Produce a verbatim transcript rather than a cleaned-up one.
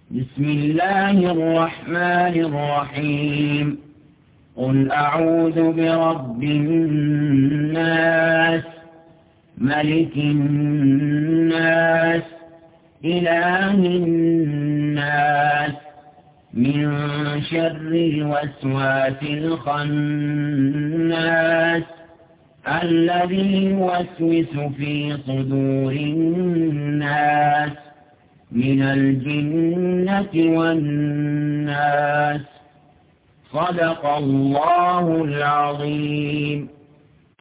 بسم الله الرحمن الرحيم قل أعوذ برب الناس ملك الناس إله الناس من شر الوسواس الخناس الذي يوسوس في صدور الناس من الجنة والناس. صدق الله العظيم.